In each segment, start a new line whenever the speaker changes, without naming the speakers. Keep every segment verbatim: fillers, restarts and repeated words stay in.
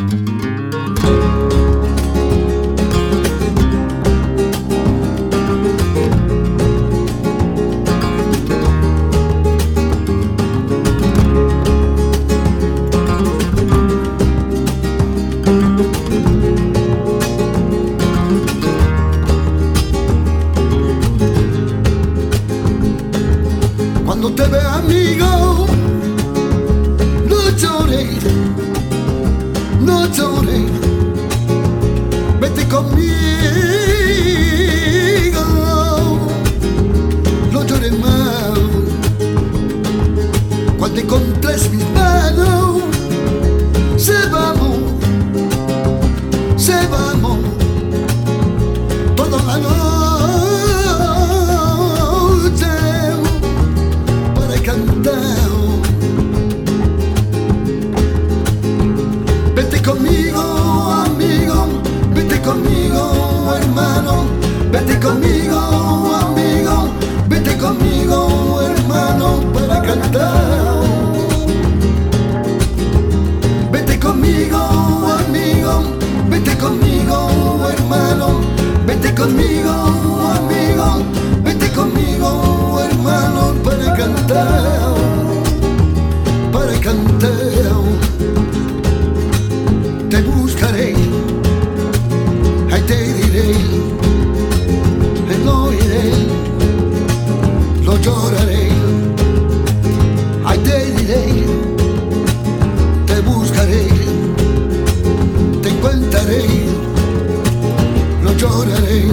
Cuando te vea, amigo, no llores, no llores, vete conmigo, no llores más. Cuando encontres mis manos, se vamos, se vamos, toda la noche para cantar. Vete conmigo, amigo, vete conmigo, hermano, vete conmigo, amigo, vete conmigo, hermano, para cantar. Vete conmigo, amigo, vete conmigo, hermano, vete conmigo, amigo, vete conmigo, hermano, para cantar, para cantar. Te buscaré, ahí te diré, lo iré, lo lloraré, ahí te diré, te buscaré, te encontraré, lo lloraré.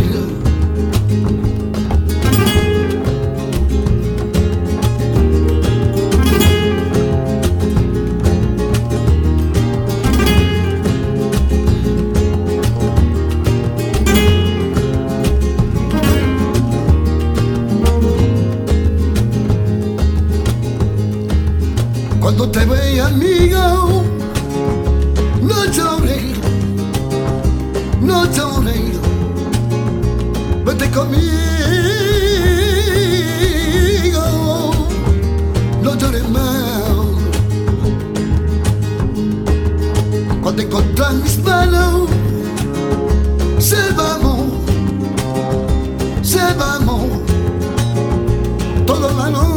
Cuando te vea, amigo, no llores, no llores, vete conmigo, no llores más. Cuando encontras mis manos, se vamos, se vamos, toda la noche.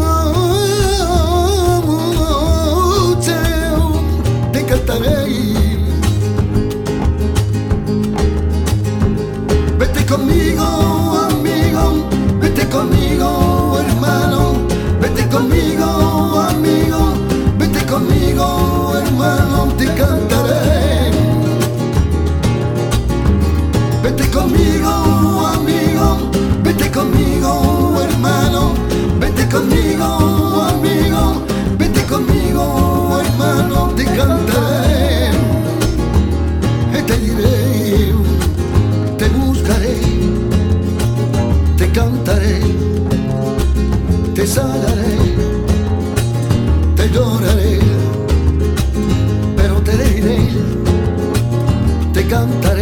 Vete conmigo, amigo, vete conmigo, hermano, vete conmigo, amigo, vete conmigo, hermano, te cantaré. Vete conmigo, amigo, vete conmigo, hermano, vete conmigo, amigo, vete conmigo, hermano, te cantaré. Te diré, te buscaré, te cantaré, te sanaré, te lloraré, pero te diré, te cantaré.